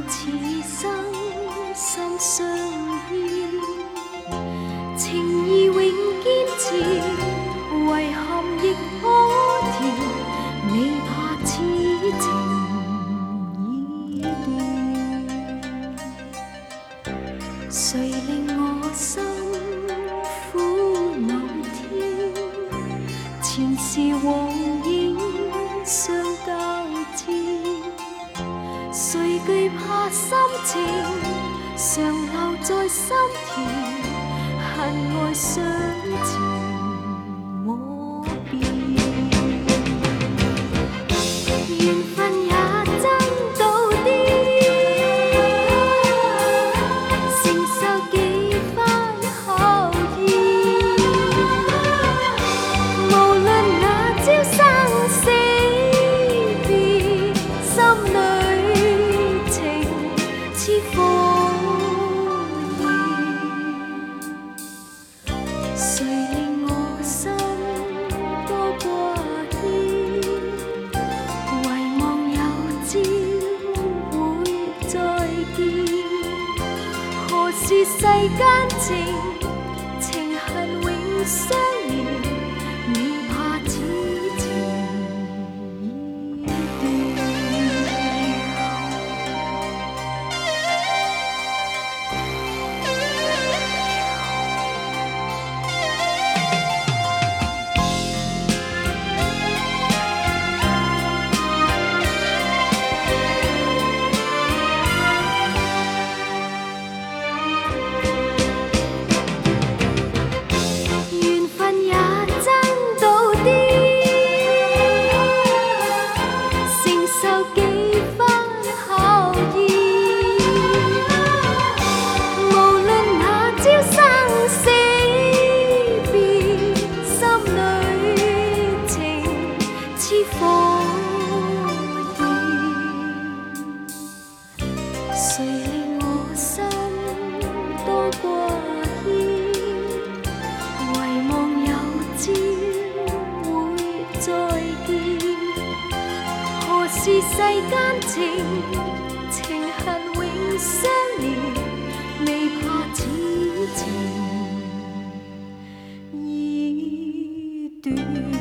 此生心相依，情义永坚持，遗憾亦可甜，未怕此情已断。谁令我心苦恼天？前事往影相交织，谁惧怕心情常留在心田，恨爱相缠我便。缘分也真到啲，承受几番考验。无论那朝生死别，心里情似火焰。谁令我心多挂牵？遗忘有朝会再见。何时世间情，情恨永相连？未怕此情已断。缘分也真到啲，承受几番考验。无论那朝生死别，心里情似火焰。谁令我心多挂牵？遗忘有朝会再见。何时世间情，情恨永相连？未怕此情已断。